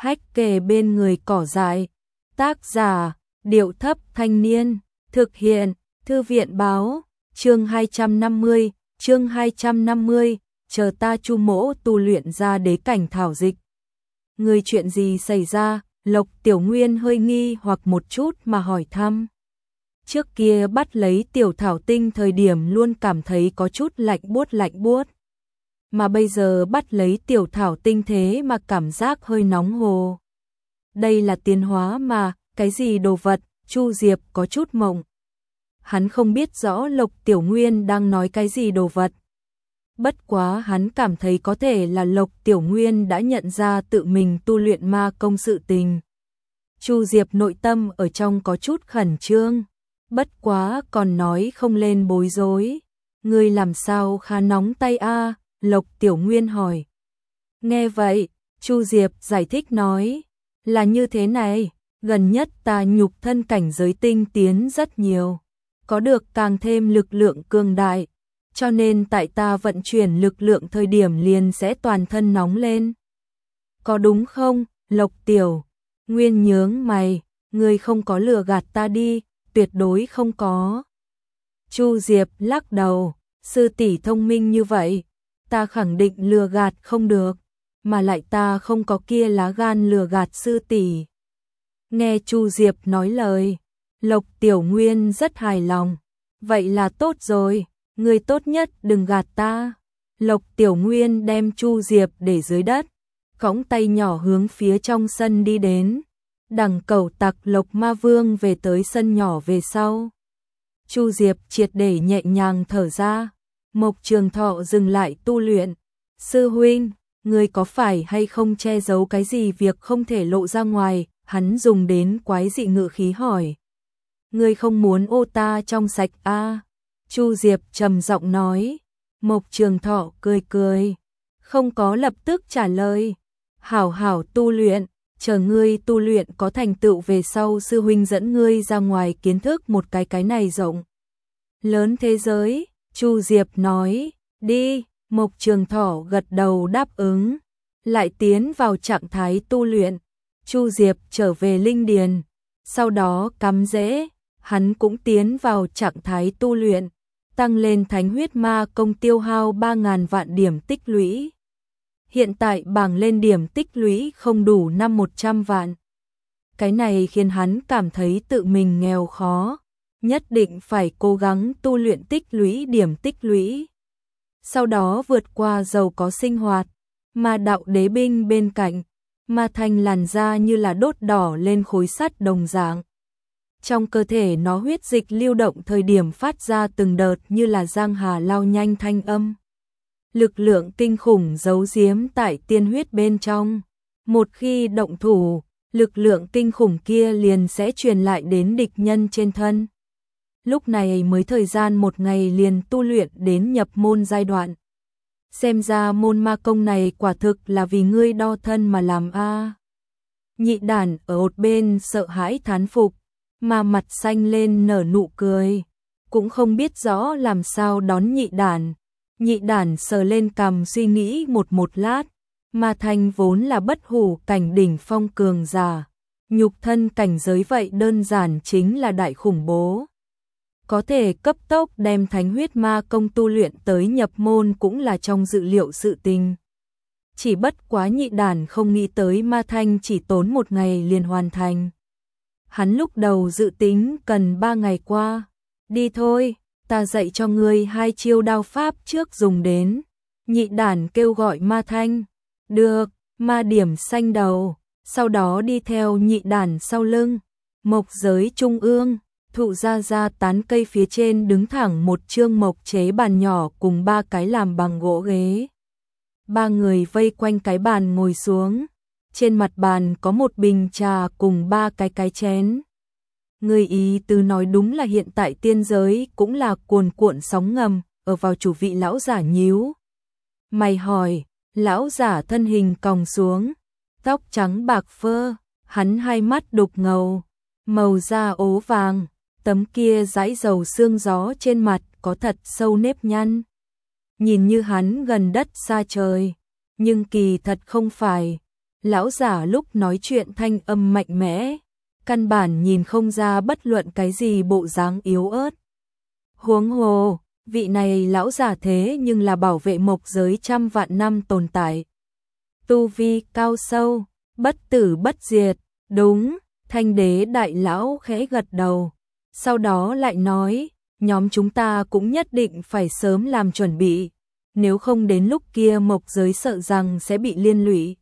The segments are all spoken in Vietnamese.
hách kề bên người cỏ dại. Tác giả, Điệu Thấp Thanh Niên, thực hiện, Thư viện báo, chương 250, chờ ta Chu Mỗ tu luyện ra đế cảnh thảo dịch. Người chuyện gì xảy ra? Lộc Tiểu Nguyên hơi nghi hoặc một chút mà hỏi thăm. Trước kia bắt lấy tiểu thảo tinh thời điểm luôn cảm thấy có chút lạnh buốt. Mà bây giờ bắt lấy tiểu thảo tinh thế mà cảm giác hơi nóng hồ. Đây là tiến hóa mà, cái gì đồ vật? Chu Diệp có chút mộng. Hắn không biết rõ Lộc Tiểu Nguyên đang nói cái gì đồ vật. Bất quá hắn cảm thấy có thể là Lộc Tiểu Nguyên đã nhận ra tự mình tu luyện ma công sự tình. Chu Diệp nội tâm ở trong có chút khẩn trương. Bất quá còn nói không lên bối rối. Ngươi làm sao khá nóng tay a? Lộc Tiểu Nguyên hỏi. Nghe vậy, Chu Diệp giải thích nói. Là như thế này, gần nhất ta nhục thân cảnh giới tinh tiến rất nhiều. Có được càng thêm lực lượng cường đại. Cho nên tại ta vận chuyển lực lượng thời điểm liền sẽ toàn thân nóng lên. Có đúng không, Lộc Tiểu Nguyên nhướng mày, ngươi không có lừa gạt ta đi, tuyệt đối không có. Chu Diệp lắc đầu, sư tỷ thông minh như vậy, ta khẳng định lừa gạt không được, mà lại ta không có kia lá gan lừa gạt sư tỷ. Nghe Chu Diệp nói lời, Lộc Tiểu Nguyên rất hài lòng, vậy là tốt rồi. Ngươi tốt nhất đừng gạt ta. Lộc Tiểu Nguyên đem Chu Diệp để dưới đất, cõng tay nhỏ hướng phía trong sân đi đến. Đằng Cẩu Tặc Lộc Ma Vương về tới sân nhỏ về sau. Chu Diệp triệt để nhẹ nhàng thở ra. Mộc Trường Thọ dừng lại tu luyện. Sư huynh, ngươi có phải hay không che giấu cái gì việc không thể lộ ra ngoài? Hắn dùng đến quái dị ngữ khí hỏi. Ngươi không muốn ô ta trong sạch a? Chu Diệp trầm giọng nói. Mộc Trường Thọ cười cười, không có lập tức trả lời. Hảo hảo tu luyện, chờ ngươi tu luyện có thành tựu về sau sư huynh dẫn ngươi ra ngoài kiến thức một cái này rộng lớn thế giới. Chu Diệp nói. Đi. Mộc Trường Thọ gật đầu đáp ứng, lại tiến vào trạng thái tu luyện. Chu Diệp trở về linh điền, sau đó cắm rễ, hắn cũng tiến vào trạng thái tu luyện. Tăng lên thánh huyết ma công tiêu hao 3.000 vạn điểm tích lũy. Hiện tại bảng lên điểm tích lũy không đủ 100 vạn. Cái này khiến hắn cảm thấy tự mình nghèo khó, nhất định phải cố gắng tu luyện tích lũy điểm tích lũy. Sau đó vượt qua giàu có sinh hoạt, ma đạo đế binh bên cạnh, ma thành làn da như là đốt đỏ lên khối sắt đồng dạng. Trong cơ thể nó huyết dịch lưu động thời điểm phát ra từng đợt như là giang hà lao nhanh thanh âm. Lực lượng kinh khủng giấu giếm tại tiên huyết bên trong. Một khi động thủ, lực lượng kinh khủng kia liền sẽ truyền lại đến địch nhân trên thân. Lúc này mới thời gian một ngày liền tu luyện đến nhập môn giai đoạn. Xem ra môn ma công này quả thực là vì ngươi đo thân mà làm a. Nhị đản ở một bên sợ hãi thán phục, mà mặt xanh lên nở nụ cười, cũng không biết rõ làm sao đón nhị đản. Nhị đản sờ lên cằm suy nghĩ một lát, Ma Thanh vốn là bất hủ cảnh đỉnh phong cường giả, nhục thân cảnh giới vậy đơn giản chính là đại khủng bố. Có thể cấp tốc đem thánh huyết ma công tu luyện tới nhập môn cũng là trong dự liệu sự tình. Chỉ bất quá nhị đản không nghĩ tới Ma Thanh chỉ tốn 1 ngày liền hoàn thành. Hắn lúc đầu dự tính cần 3 ngày qua. Đi thôi, ta dạy cho ngươi 2 chiêu đao pháp trước dùng đến. Nhị đản kêu gọi Ma Thanh. Được, ma điểm xanh đầu, sau đó đi theo nhị đản sau lưng. Mộc giới trung ương, thụ ra tán cây phía trên đứng thẳng một chương mộc chế bàn nhỏ cùng 3 cái làm bằng gỗ ghế. 3 người vây quanh cái bàn ngồi xuống. Trên mặt bàn có một bình trà cùng 3 cái chén. Người ý tứ nói đúng là hiện tại tiên giới cũng là cuồn cuộn sóng ngầm, ở vào chủ vị lão giả nhíu mày hỏi. Lão giả thân hình còng xuống, tóc trắng bạc phơ, hắn hai mắt đục ngầu, màu da ố vàng, tấm kia dãi dầu sương gió trên mặt có thật sâu nếp nhăn. Nhìn như hắn gần đất xa trời, nhưng kỳ thật không phải. Lão giả lúc nói chuyện thanh âm mạnh mẽ, căn bản nhìn không ra bất luận cái gì bộ dáng yếu ớt. Huống hồ, vị này lão giả thế nhưng là bảo vệ mộc giới trăm vạn năm tồn tại. Tu vi cao sâu, bất tử bất diệt, đúng, Thanh đế đại lão khẽ gật đầu. Sau đó lại nói, nhóm chúng ta cũng nhất định phải sớm làm chuẩn bị, nếu không đến lúc kia mộc giới sợ rằng sẽ bị liên lụy.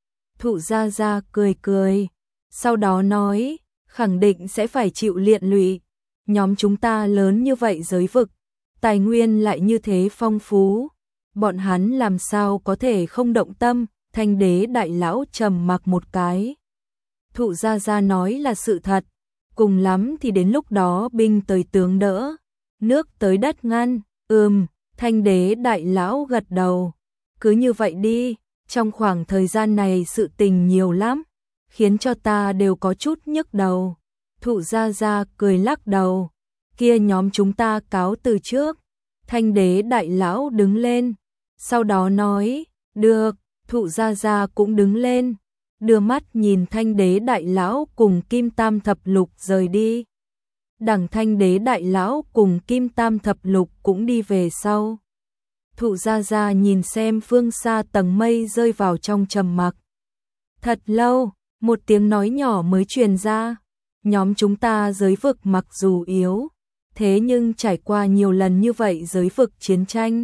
Thụ Gia Gia cười cười, sau đó nói, khẳng định sẽ phải chịu liên lụy, nhóm chúng ta lớn như vậy giới vực, tài nguyên lại như thế phong phú, bọn hắn làm sao có thể không động tâm. Thanh đế đại lão trầm mặc một cái. Thụ Gia Gia nói là sự thật, cùng lắm thì đến lúc đó binh tới tướng đỡ, nước tới đất ngăn. Thanh đế đại lão gật đầu. Cứ như vậy đi, trong khoảng thời gian này sự tình nhiều lắm, khiến cho ta đều có chút nhức đầu. Thụ Gia Gia cười lắc đầu. Kia nhóm chúng ta cáo từ trước. Thanh đế đại lão đứng lên, sau đó nói, được. Thụ Gia Gia cũng đứng lên, đưa mắt nhìn Thanh đế đại lão cùng Kim Tam thập lục rời đi. Đằng Thanh đế đại lão cùng Kim Tam thập lục cũng đi về sau. Thụ Gia Gia nhìn xem phương xa tầng mây rơi vào trong trầm mặc. Thật lâu, một tiếng nói nhỏ mới truyền ra. Nhóm chúng ta giới vực mặc dù yếu, thế nhưng trải qua nhiều lần như vậy giới vực chiến tranh,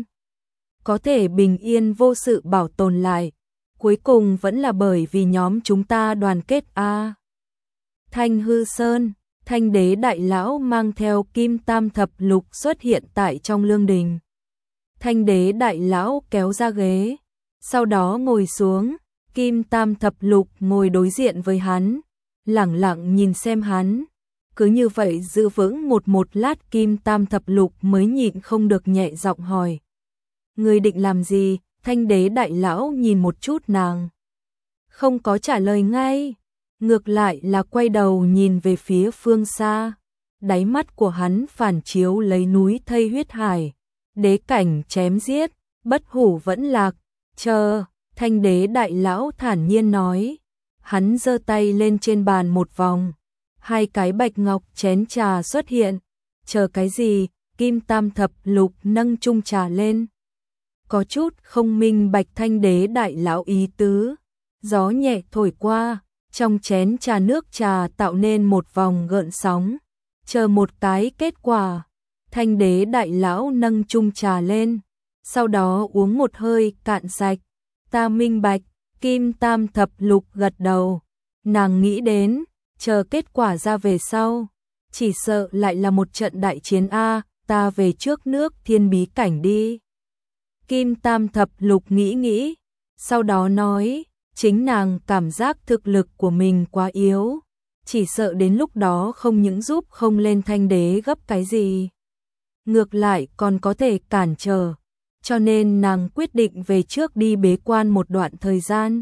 có thể bình yên vô sự bảo tồn lại, cuối cùng vẫn là bởi vì nhóm chúng ta đoàn kết a. Thanh Hư Sơn, Thanh đế đại lão mang theo Kim Tam thập lục xuất hiện tại trong lương đình. Thanh đế đại lão kéo ra ghế, sau đó ngồi xuống, Kim Tam thập lục ngồi đối diện với hắn, lẳng lặng nhìn xem hắn. Cứ như vậy giữ vững một lát, Kim Tam thập lục mới nhịn không được nhẹ giọng hỏi. Người định làm gì? Thanh đế đại lão nhìn một chút nàng, không có trả lời ngay, ngược lại là quay đầu nhìn về phía phương xa. Đáy mắt của hắn phản chiếu lấy núi thây huyết hải, đế cảnh chém giết, bất hủ vẫn lạc. Chờ, Thanh đế đại lão thản nhiên nói. Hắn giơ tay lên trên bàn một vòng, hai cái bạch ngọc chén trà xuất hiện. Chờ cái gì? Kim Tam thập lục nâng chung trà lên, có chút không minh bạch Thanh đế đại lão ý tứ. Gió nhẹ thổi qua, trong chén trà nước trà tạo nên một vòng gợn sóng. Chờ một cái kết quả. Thanh đế đại lão nâng chung trà lên, sau đó uống một hơi cạn sạch. Ta minh bạch. Kim Tam thập lục gật đầu. Nàng nghĩ đến, chờ kết quả ra về sau, chỉ sợ lại là một trận đại chiến a. Ta về trước nước Thiên bí cảnh đi. Kim Tam thập lục nghĩ, sau đó nói, chính nàng cảm giác thực lực của mình quá yếu, chỉ sợ đến lúc đó không những giúp không lên Thanh đế gấp cái gì, ngược lại còn có thể cản trở, cho nên nàng quyết định về trước đi bế quan một đoạn thời gian.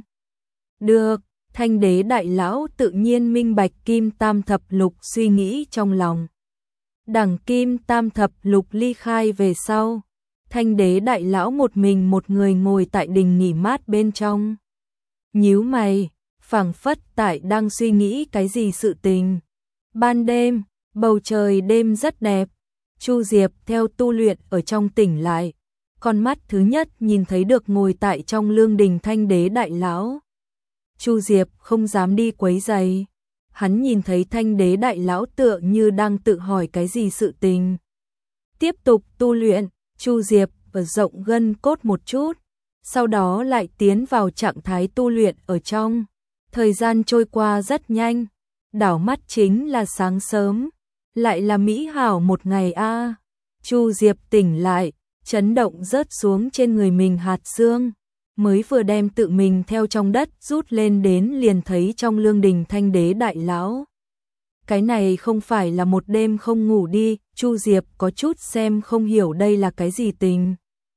Được, Thanh đế đại lão tự nhiên minh bạch Kim Tam thập lục suy nghĩ trong lòng. Đằng Kim Tam thập lục ly khai về sau, Thanh đế đại lão một mình một người ngồi tại đình nghỉ mát bên trong. Nhíu mày, phảng phất tại đang suy nghĩ cái gì sự tình. Ban đêm, bầu trời đêm rất đẹp. Chu Diệp theo tu luyện ở trong tỉnh lại. Con mắt thứ nhất nhìn thấy được ngồi tại trong lương đình Thanh đế đại lão. Chu Diệp không dám đi quấy rầy. Hắn nhìn thấy Thanh đế đại lão tựa như đang tự hỏi cái gì sự tình. Tiếp tục tu luyện. Chu Diệp mở rộng gân cốt một chút, sau đó lại tiến vào trạng thái tu luyện ở trong. Thời gian trôi qua rất nhanh, đảo mắt chính là sáng sớm, lại là mỹ hảo một ngày a. Chu Diệp tỉnh lại, chấn động rớt xuống trên người mình hạt xương, mới vừa đem tự mình theo trong đất rút lên đến liền thấy trong lương đình Thanh đế đại lão. Cái này không phải là một đêm không ngủ đi. Chu Diệp có chút xem không hiểu đây là cái gì tình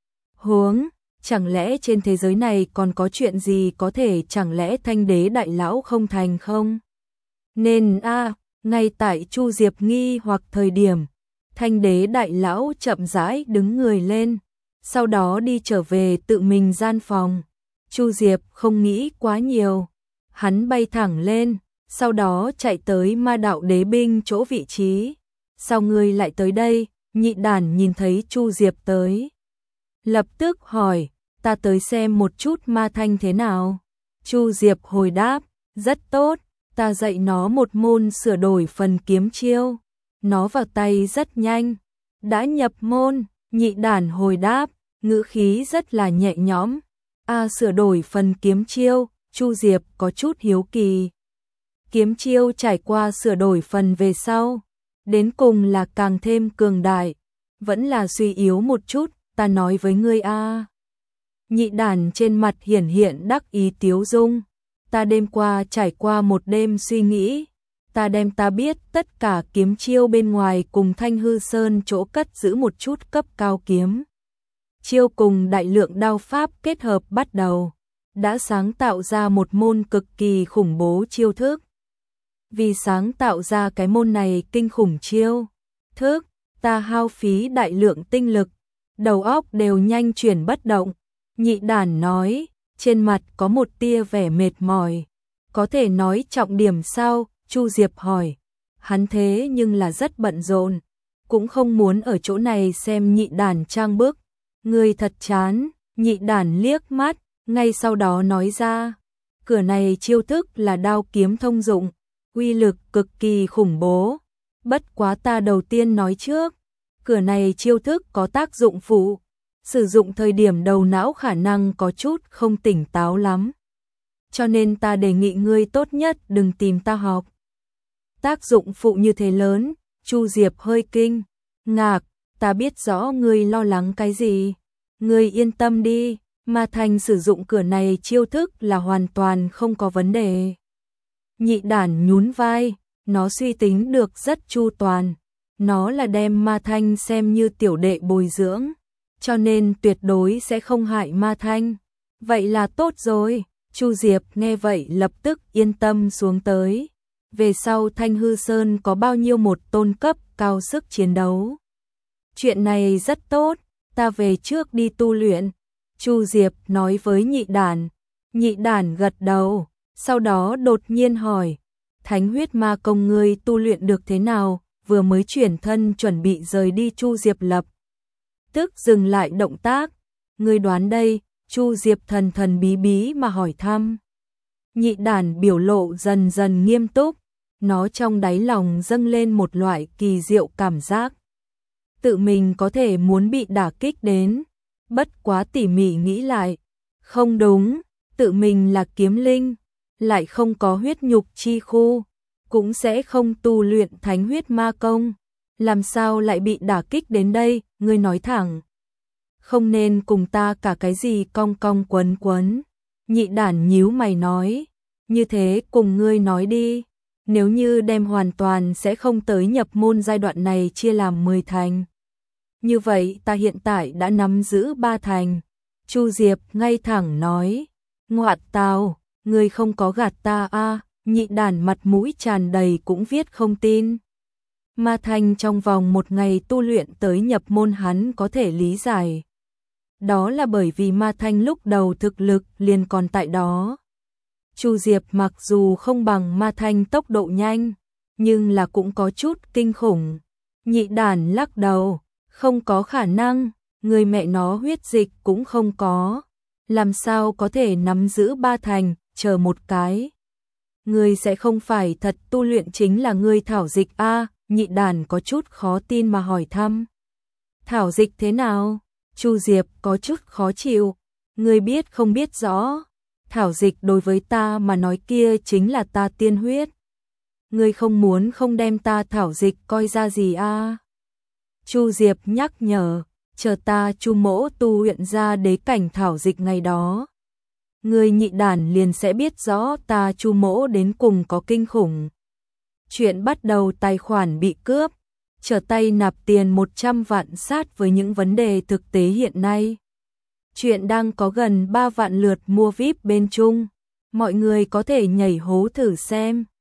huống, chẳng lẽ trên thế giới này còn có chuyện gì có thể, chẳng lẽ Thanh đế đại lão không thành không? Nên ngay tại Chu Diệp nghi hoặc thời điểm, Thanh đế đại lão chậm rãi đứng người lên, sau đó đi trở về tự mình gian phòng. Chu Diệp không nghĩ quá nhiều, Hắn bay thẳng lên, sau đó chạy tới ma đạo đế binh chỗ vị trí. Sao ngươi lại tới đây? Nhị đàn nhìn thấy Chu Diệp tới, lập tức hỏi, ta tới xem một chút ma thanh thế nào. Chu Diệp hồi đáp, rất tốt, ta dạy nó một môn sửa đổi phần kiếm chiêu. Nó vào tay rất nhanh. Đã nhập môn, nhị đàn hồi đáp, ngữ khí rất là nhẹ nhõm. Sửa đổi phần kiếm chiêu, Chu Diệp có chút hiếu kỳ. Kiếm chiêu trải qua sửa đổi phần về sau, đến cùng là càng thêm cường đại, vẫn là suy yếu một chút, ta nói với ngươi a. Nhị đàn trên mặt hiển hiện đắc ý tiếu dung. Ta đêm qua trải qua một đêm suy nghĩ, ta biết tất cả kiếm chiêu bên ngoài cùng Thanh Hư Sơn chỗ cất giữ một chút cấp cao kiếm chiêu cùng đại lượng đao pháp kết hợp bắt đầu, đã sáng tạo ra một môn cực kỳ khủng bố chiêu thức. Vì sáng tạo ra cái môn này kinh khủng chiêu thức, ta hao phí đại lượng tinh lực, đầu óc đều nhanh chuyển bất động. Nhị đàn nói, trên mặt có một tia vẻ mệt mỏi. Có thể nói trọng điểm sao? Chu Diệp hỏi. Hắn thế nhưng là rất bận rộn, cũng không muốn ở chỗ này xem nhị đàn trang bức. Người thật chán. Nhị đàn liếc mắt, ngay sau đó nói ra, cửa này chiêu thức là đao kiếm thông dụng, uy lực cực kỳ khủng bố. Bất quá ta đầu tiên nói trước, cửa này chiêu thức có tác dụng phụ, sử dụng thời điểm đầu não khả năng có chút không tỉnh táo lắm. Cho nên ta đề nghị ngươi tốt nhất đừng tìm ta học. Tác dụng phụ như thế lớn, Chu Diệp hơi kinh ngạc, ta biết rõ ngươi lo lắng cái gì. Ngươi yên tâm đi, Ma Thanh sử dụng cửa này chiêu thức là hoàn toàn không có vấn đề. Nhị đàn nhún vai, nó suy tính được rất chu toàn. Nó là đem Ma Thanh xem như tiểu đệ bồi dưỡng, cho nên tuyệt đối sẽ không hại Ma Thanh. Vậy là tốt rồi. Chu Diệp nghe vậy lập tức yên tâm xuống tới. Về sau Thanh Hư Sơn có bao nhiêu một tôn cấp cao sức chiến đấu. Chuyện này rất tốt, ta về trước đi tu luyện. Chu Diệp nói với nhị đàn. Nhị đàn gật đầu, sau đó đột nhiên hỏi, Thánh huyết ma công ngươi tu luyện được thế nào? Vừa mới chuyển thân chuẩn bị rời đi, Chu Diệp lập tức dừng lại động tác. Ngươi đoán đây? Chu Diệp thần thần bí bí mà hỏi thăm. Nhị đàn biểu lộ dần dần nghiêm túc, nó trong đáy lòng dâng lên một loại kỳ diệu cảm giác. Tự mình có thể muốn bị đả kích đến, bất quá tỉ mỉ nghĩ lại, không đúng, tự mình là kiếm linh, lại không có huyết nhục chi khu, cũng sẽ không tu luyện thánh huyết ma công, làm sao lại bị đả kích đến đây? Ngươi nói thẳng, không nên cùng ta cả cái gì cong cong quấn quấn. Nhị đàn nhíu mày nói, như thế cùng ngươi nói đi, nếu như đem hoàn toàn sẽ không tới nhập môn giai đoạn này chia làm 10 thành. Như vậy ta hiện tại đã nắm giữ 3 thành. Chu Diệp ngay thẳng nói, ngoạn tào, ngươi không có gạt ta a. Nhị đàn mặt mũi tràn đầy cũng viết không tin. Ma Thanh trong vòng một ngày tu luyện tới nhập môn hắn có thể lý giải. Đó là bởi vì Ma Thanh lúc đầu thực lực liền còn tại đó. Chu Diệp mặc dù không bằng Ma Thanh tốc độ nhanh, nhưng là cũng có chút kinh khủng. Nhị đàn lắc đầu, không có khả năng, người mẹ nó huyết dịch cũng không có. Làm sao có thể nắm giữ 3 thành, chờ một cái. Ngươi sẽ không phải thật tu luyện chính là ngươi thảo dịch a? Nhị đàn có chút khó tin mà hỏi thăm. Thảo dịch thế nào? Chu Diệp có chút khó chịu. Ngươi biết không biết rõ. Thảo dịch đối với ta mà nói kia chính là ta tiên huyết. Ngươi không muốn không đem ta thảo dịch coi ra gì a? Chu Diệp nhắc nhở, chờ ta Chu mỗ tu luyện ra đế cảnh thảo dịch ngày đó. Ngươi nhị đàn liền sẽ biết rõ ta Chu mỗ đến cùng có kinh khủng. Chuyện bắt đầu tài khoản bị cướp, trở tay nạp tiền 100 vạn sát với những vấn đề thực tế hiện nay. Chuyện đang có gần 3 vạn lượt mua VIP bên Trung, mọi người có thể nhảy hố thử xem.